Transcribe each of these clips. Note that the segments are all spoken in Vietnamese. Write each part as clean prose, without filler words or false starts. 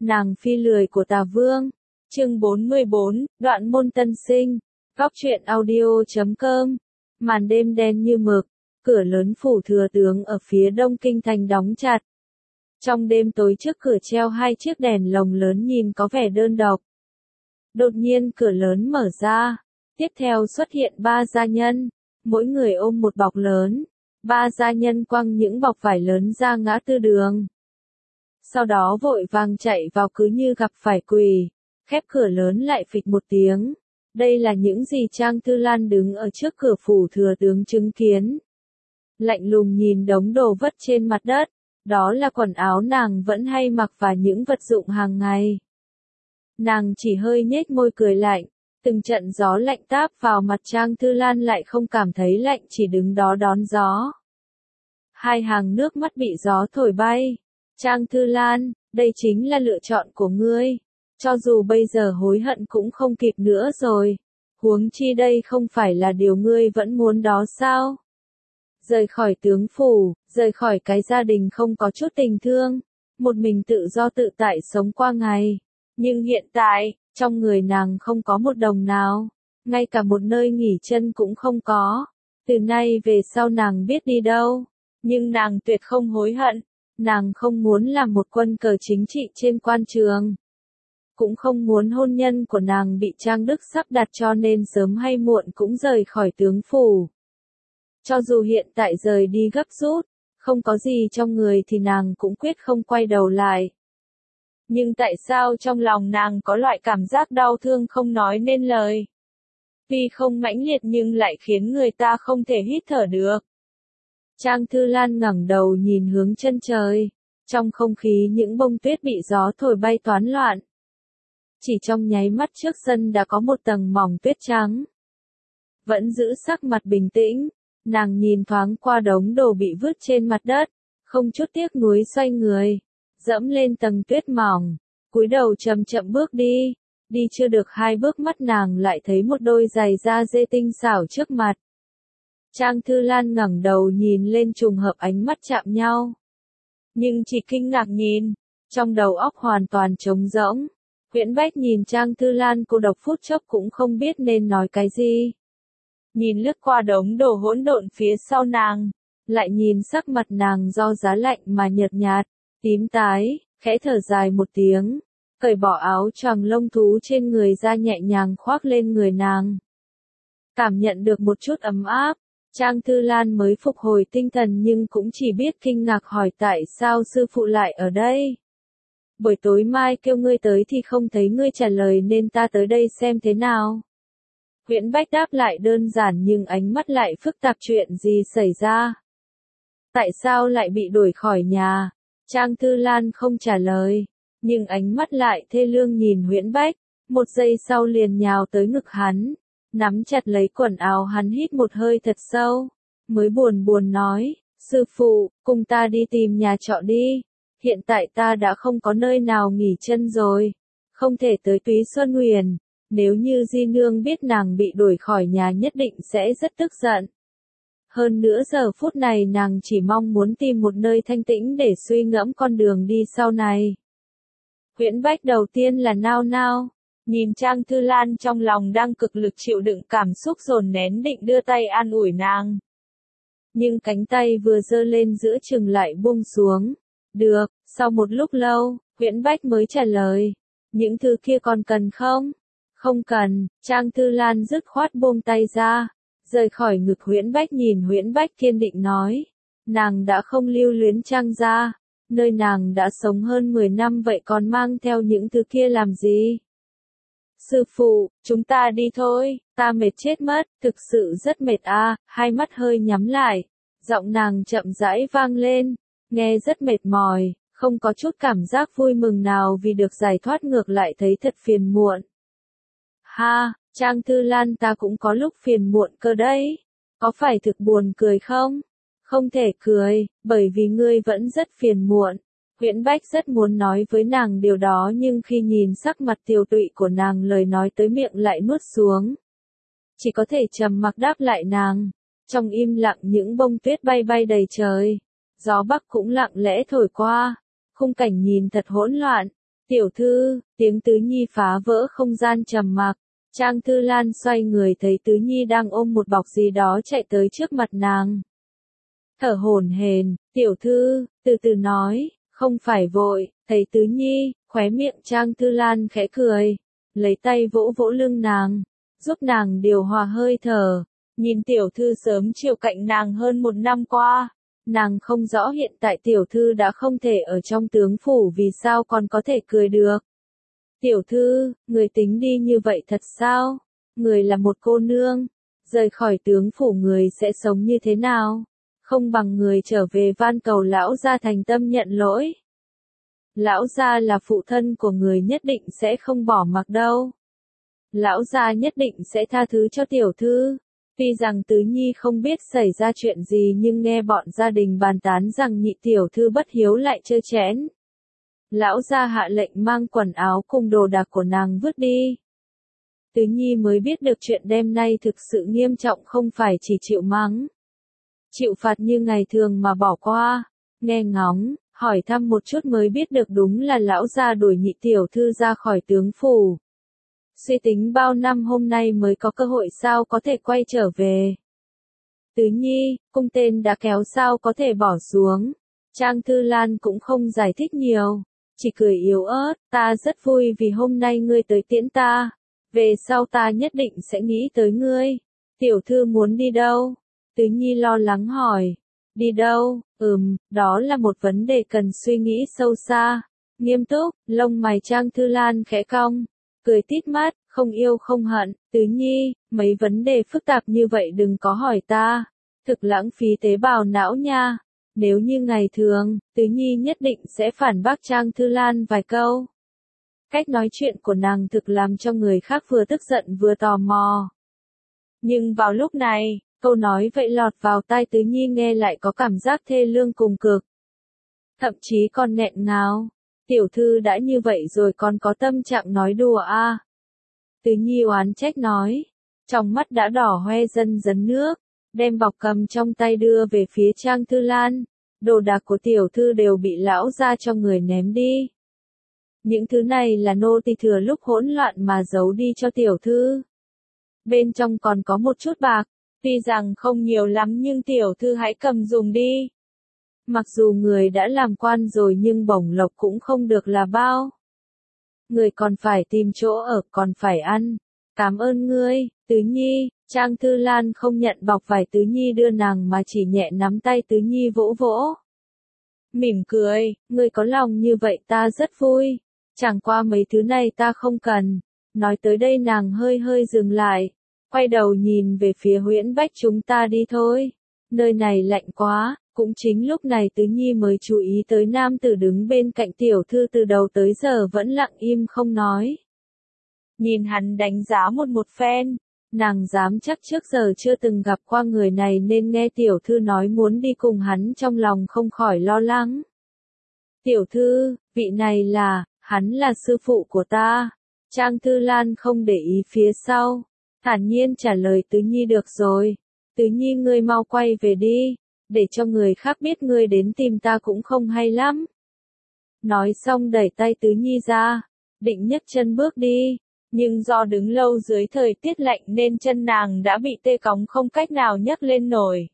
Nàng phi lười của Tà Vương. Chương 44, đoạn môn tân sinh. Góc truyện audio.com. Màn đêm đen như mực, cửa lớn phủ thừa tướng ở phía đông kinh thành đóng chặt. Trong đêm tối trước cửa treo hai chiếc đèn lồng lớn nhìn có vẻ đơn độc. Đột nhiên cửa lớn mở ra, tiếp theo xuất hiện ba gia nhân, mỗi người ôm một bọc lớn. Ba gia nhân quăng những bọc vải lớn ra ngã tư đường. Sau đó vội vàng chạy vào cứ như gặp phải quỷ, khép cửa lớn lại phịch một tiếng. Đây là những gì Trang Thư Lan đứng ở trước cửa phủ thừa tướng chứng kiến. Lạnh lùng nhìn đống đồ vất trên mặt đất, đó là quần áo nàng vẫn hay mặc và những vật dụng hàng ngày. Nàng chỉ hơi nhếch môi cười lạnh, từng trận gió lạnh táp vào mặt Trang Thư Lan lại không cảm thấy lạnh, chỉ đứng đó đón gió. Hai hàng nước mắt bị gió thổi bay. Trang Thư Lan, đây chính là lựa chọn của ngươi. Cho dù bây giờ hối hận cũng không kịp nữa rồi. Huống chi đây không phải là điều ngươi vẫn muốn đó sao? Rời khỏi tướng phủ, rời khỏi cái gia đình không có chút tình thương, một mình tự do tự tại sống qua ngày. Nhưng hiện tại, trong người nàng không có một đồng nào, ngay cả một nơi nghỉ chân cũng không có. Từ nay về sau nàng biết đi đâu, nhưng nàng tuyệt không hối hận. Nàng không muốn làm một quân cờ chính trị trên quan trường. Cũng không muốn hôn nhân của nàng bị Trang Đức sắp đặt, cho nên sớm hay muộn cũng rời khỏi tướng phủ. Cho dù hiện tại rời đi gấp rút, không có gì trong người thì nàng cũng quyết không quay đầu lại. Nhưng tại sao trong lòng nàng có loại cảm giác đau thương không nói nên lời? Tuy không mãnh liệt nhưng lại khiến người ta không thể hít thở được. Trang Thư Lan ngẩng đầu nhìn hướng chân trời, trong không khí những bông tuyết bị gió thổi bay toán loạn. Chỉ trong nháy mắt trước sân đã có một tầng mỏng tuyết trắng. Vẫn giữ sắc mặt bình tĩnh, nàng nhìn thoáng qua đống đồ bị vứt trên mặt đất, không chút tiếc nuối xoay người, dẫm lên tầng tuyết mỏng, cúi đầu chậm chậm bước đi. Đi chưa được hai bước mắt nàng lại thấy một đôi giày da dê tinh xảo trước mặt. Trang Thư Lan ngẩng đầu nhìn lên, trùng hợp ánh mắt chạm nhau. Nhưng chỉ kinh ngạc nhìn, trong đầu óc hoàn toàn trống rỗng. Huyễn Bách nhìn Trang Thư Lan cô độc phút chốc cũng không biết nên nói cái gì. Nhìn lướt qua đống đồ hỗn độn phía sau nàng, lại nhìn sắc mặt nàng do giá lạnh mà nhợt nhạt, tím tái, khẽ thở dài một tiếng, cởi bỏ áo choàng lông thú trên người ra nhẹ nhàng khoác lên người nàng. Cảm nhận được một chút ấm áp, Trang Thư Lan mới phục hồi tinh thần nhưng cũng chỉ biết kinh ngạc hỏi tại sao sư phụ lại ở đây. Buổi tối mai kêu ngươi tới thì không thấy ngươi trả lời nên ta tới đây xem thế nào. Huyễn Bách đáp lại đơn giản nhưng ánh mắt lại phức tạp, chuyện gì xảy ra? Tại sao lại bị đuổi khỏi nhà? Trang Thư Lan không trả lời, nhưng ánh mắt lại thê lương nhìn Huyễn Bách, một giây sau liền nhào tới ngực hắn, nắm chặt lấy quần áo hắn, hít một hơi thật sâu, mới buồn buồn nói, sư phụ, cùng ta đi tìm nhà trọ đi, hiện tại ta đã không có nơi nào nghỉ chân rồi, không thể tới Túy Xuân Huyền, nếu như Di Nương biết nàng bị đuổi khỏi nhà nhất định sẽ rất tức giận. Hơn nữa giờ phút này nàng chỉ mong muốn tìm một nơi thanh tĩnh để suy ngẫm con đường đi sau này. Huyễn Bách đầu tiên là nao nao. Nhìn Trang Thư Lan trong lòng đang cực lực chịu đựng cảm xúc dồn nén, định đưa tay an ủi nàng. Nhưng cánh tay vừa giơ lên giữa chừng lại buông xuống. Được, sau một lúc lâu, Huyễn Bách mới trả lời. Những thứ kia còn cần không? Không cần. Trang Thư Lan dứt khoát buông tay ra, rời khỏi ngực Huyễn Bách, nhìn Huyễn Bách kiên định nói. Nàng đã không lưu luyến Trang gia, nơi nàng đã sống hơn 10 năm vậy còn mang theo những thứ kia làm gì? Sư phụ, chúng ta đi thôi, ta mệt chết mất, thực sự rất mệt à. Hai mắt hơi nhắm lại, giọng nàng chậm rãi vang lên, nghe rất mệt mỏi, không có chút cảm giác vui mừng nào vì được giải thoát, ngược lại thấy thật phiền muộn. Ha, Trang Thư Lan, ta cũng có lúc phiền muộn cơ đấy, có phải thực buồn cười không? Không thể cười, bởi vì ngươi vẫn rất phiền muộn. Huyễn Bách rất muốn nói với nàng điều đó nhưng khi nhìn sắc mặt tiều tụy của nàng, lời nói tới miệng lại nuốt xuống. Chỉ có thể trầm mặc đáp lại nàng. Trong im lặng những bông tuyết bay bay đầy trời. Gió bắc cũng lặng lẽ thổi qua. Khung cảnh nhìn thật hỗn loạn. Tiểu thư, tiếng Tứ Nhi phá vỡ không gian trầm mặc. Trang Thư Lan xoay người thấy Tứ Nhi đang ôm một bọc gì đó chạy tới trước mặt nàng. Thở hổn hển, tiểu thư, từ từ nói, không phải vội, thấy Tứ Nhi, khóe miệng Trang Thư Lan khẽ cười, lấy tay vỗ vỗ lưng nàng, giúp nàng điều hòa hơi thở, nhìn tiểu thư sớm chịu cạnh nàng hơn 1 năm qua. Nàng không rõ hiện tại tiểu thư đã không thể ở trong tướng phủ vì sao còn có thể cười được. Tiểu thư, người tính đi như vậy thật sao? Người là một cô nương, rời khỏi tướng phủ người sẽ sống như thế nào? Không bằng người trở về van cầu lão gia thành tâm nhận lỗi. Lão gia là phụ thân của người nhất định sẽ không bỏ mặc đâu. Lão gia nhất định sẽ tha thứ cho tiểu thư. Tuy rằng Tứ Nhi không biết xảy ra chuyện gì nhưng nghe bọn gia đình bàn tán rằng nhị tiểu thư bất hiếu lại trơ trẽn. Lão gia hạ lệnh mang quần áo cùng đồ đạc của nàng vứt đi. Tứ Nhi mới biết được chuyện đêm nay thực sự nghiêm trọng, không phải chỉ chịu mắng, chịu phạt như ngày thường mà bỏ qua. Nghe ngóng, hỏi thăm một chút mới biết được đúng là lão gia đuổi nhị tiểu thư ra khỏi tướng phủ. Suy tính bao năm hôm nay mới có cơ hội sao có thể quay trở về. Tứ Nhi, cung tên đã kéo sao có thể bỏ xuống. Trang Thư Lan cũng không giải thích nhiều, chỉ cười yếu ớt, ta rất vui vì hôm nay ngươi tới tiễn ta. Về sau ta nhất định sẽ nghĩ tới ngươi. Tiểu thư muốn đi đâu? Tứ Nhi lo lắng hỏi. Đi đâu? Đó là một vấn đề cần suy nghĩ sâu xa. Nghiêm túc, lông mày Trang Thư Lan khẽ cong, cười tít mắt, không yêu không hận. Tứ Nhi, mấy vấn đề phức tạp như vậy đừng có hỏi ta. Thực lãng phí tế bào não nha. Nếu như ngày thường, Tứ Nhi nhất định sẽ phản bác Trang Thư Lan vài câu. Cách nói chuyện của nàng thực làm cho người khác vừa tức giận vừa tò mò. Nhưng vào lúc này, câu nói vậy lọt vào tai Tứ Nhi nghe lại có cảm giác thê lương cùng cực. Thậm chí còn nghẹn ngào. Tiểu thư đã như vậy rồi còn có tâm trạng nói đùa à? Tứ Nhi oán trách nói. Trong mắt đã đỏ hoe dần dần nước, đem bọc cầm trong tay đưa về phía Trang Thư Lan. Đồ đạc của tiểu thư đều bị lão gia cho người ném đi. Những thứ này là nô tỳ thừa lúc hỗn loạn mà giấu đi cho tiểu thư. Bên trong còn có một chút bạc, tuy rằng không nhiều lắm nhưng tiểu thư hãy cầm dùng đi. Mặc dù người đã làm quan rồi nhưng bổng lộc cũng không được là bao. Người còn phải tìm chỗ ở, còn phải ăn. Cảm ơn ngươi, Tứ Nhi. Trang Thư Lan không nhận bọc vải Tứ Nhi đưa nàng mà chỉ nhẹ nắm tay Tứ Nhi vỗ vỗ. Mỉm cười, ngươi có lòng như vậy ta rất vui. Chẳng qua mấy thứ này ta không cần. Nói tới đây nàng hơi hơi dừng lại, quay đầu nhìn về phía Huyễn Bách, chúng ta đi thôi. Nơi này lạnh quá. Cũng chính lúc này Tứ Nhi mới chú ý tới nam tử đứng bên cạnh tiểu thư từ đầu tới giờ vẫn lặng im không nói. Nhìn hắn đánh giá một phen, nàng dám chắc trước giờ chưa từng gặp qua người này nên nghe tiểu thư nói muốn đi cùng hắn trong lòng không khỏi lo lắng. Tiểu thư, vị này hắn là sư phụ của ta. Trang Thư Lan không để ý phía sau, thản nhiên trả lời Tứ Nhi được rồi. Tứ Nhi ngươi mau quay về đi. Để cho người khác biết ngươi đến tìm ta cũng không hay lắm. Nói xong đẩy tay Tứ Nhi ra, định nhấc chân bước đi, nhưng do đứng lâu dưới thời tiết lạnh nên chân nàng đã bị tê cóng không cách nào nhấc lên nổi.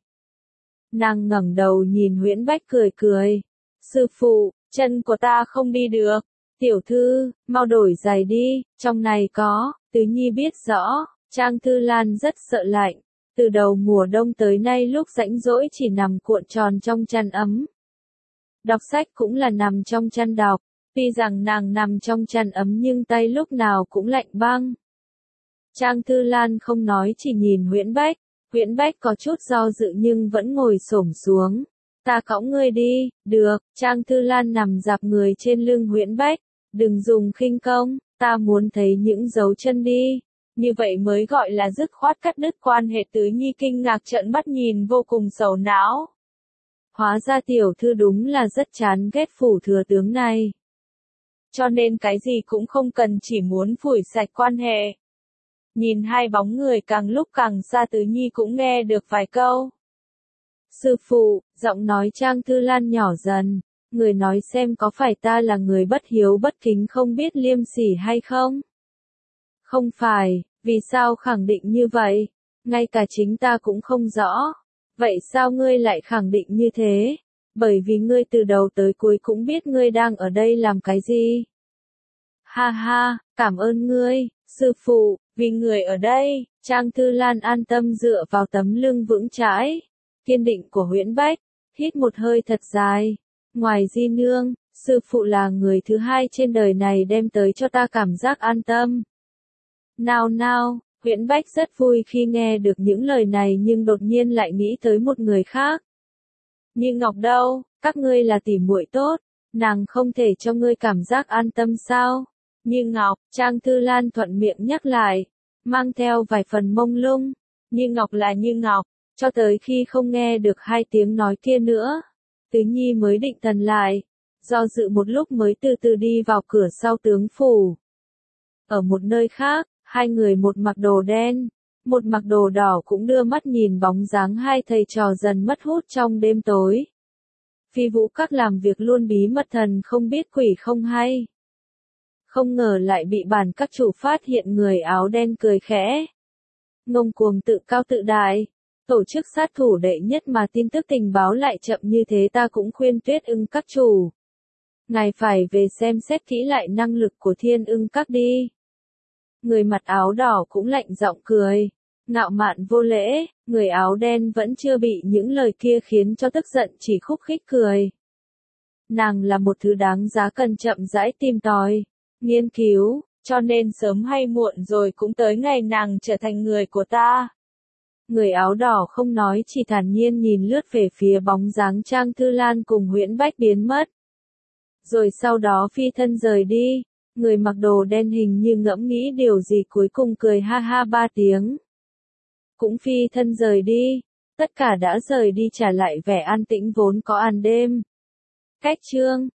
Nàng ngẩng đầu nhìn Huyễn Bách cười cười. Sư phụ, chân của ta không đi được. Tiểu thư, mau đổi giày đi, trong này có. Tứ Nhi biết rõ, Trang Thư Lan rất sợ lạnh. Từ đầu mùa đông tới nay lúc rảnh rỗi chỉ nằm cuộn tròn trong chăn ấm. Đọc sách cũng là nằm trong chăn đọc, tuy rằng nàng nằm trong chăn ấm nhưng tay lúc nào cũng lạnh băng. Trang Thư Lan không nói chỉ nhìn Huyễn Bách. Huyễn Bách có chút do dự nhưng vẫn ngồi xổm xuống. Ta cõng ngươi đi. Được. Trang Thư Lan nằm dạp người trên lưng Huyễn Bách. Đừng dùng khinh công, ta muốn thấy những dấu chân đi. Như vậy mới gọi là dứt khoát cắt đứt quan hệ. Tứ Nhi kinh ngạc trợn mắt nhìn vô cùng sầu não. Hóa ra tiểu thư đúng là rất chán ghét phủ thừa tướng này. Cho nên cái gì cũng không cần, chỉ muốn phủi sạch quan hệ. Nhìn hai bóng người càng lúc càng xa, Tứ Nhi cũng nghe được vài câu. Sư phụ, giọng nói Trang Thư Lan nhỏ dần. Người nói xem có phải ta là người bất hiếu bất kính không biết liêm sỉ hay không? Không phải, vì sao khẳng định như vậy? Ngay cả chính ta cũng không rõ. Vậy sao ngươi lại khẳng định như thế? Bởi vì ngươi từ đầu tới cuối cũng biết ngươi đang ở đây làm cái gì. Ha ha, cảm ơn ngươi, sư phụ, vì người ở đây. Trang Thư Lan an tâm dựa vào tấm lưng vững chãi, kiên định của Huyễn Bách, hít một hơi thật dài. Ngoài Di Nương, sư phụ là người thứ hai trên đời này đem tới cho ta cảm giác an tâm. Nào nào, Huyễn Bách rất vui khi nghe được những lời này nhưng đột nhiên lại nghĩ tới một người khác. Như Ngọc đâu, các ngươi là tỉ muội tốt, nàng không thể cho ngươi cảm giác an tâm sao? Như Ngọc, Trang Thư Lan thuận miệng nhắc lại, mang theo vài phần mông lung. Như Ngọc là Như Ngọc, cho tới khi không nghe được hai tiếng nói kia nữa. Tứ Nhi mới định thần lại, do dự một lúc mới từ từ đi vào cửa sau tướng phủ. Ở một nơi khác, hai người một mặc đồ đen, một mặc đồ đỏ cũng đưa mắt nhìn bóng dáng hai thầy trò dần mất hút trong đêm tối. Phi Vũ Các làm việc luôn bí mật thần không biết quỷ không hay. Không ngờ lại bị bản các chủ phát hiện người áo đen cười khẽ. Ngông cuồng tự cao tự đại. Tổ chức sát thủ đệ nhất mà tin tức tình báo lại chậm như thế ta cũng khuyên Tuyết Ưng các chủ. Ngài phải về xem xét kỹ lại năng lực của Thiên Ưng các đi. Người mặc áo đỏ cũng lạnh giọng cười. Ngạo mạn vô lễ, người áo đen vẫn chưa bị những lời kia khiến cho tức giận chỉ khúc khích cười. Nàng là một thứ đáng giá cần chậm rãi tìm tòi, nghiên cứu, cho nên sớm hay muộn rồi cũng tới ngày nàng trở thành người của ta. Người áo đỏ không nói chỉ thản nhiên nhìn lướt về phía bóng dáng Trang Thư Lan cùng Huyễn Bách biến mất. Rồi sau đó phi thân rời đi, người mặc đồ đen hình như ngẫm nghĩ điều gì cuối cùng cười ha ha ba tiếng. Cũng phi thân rời đi, tất cả đã rời đi trả lại vẻ an tĩnh vốn có an đêm. Cách chương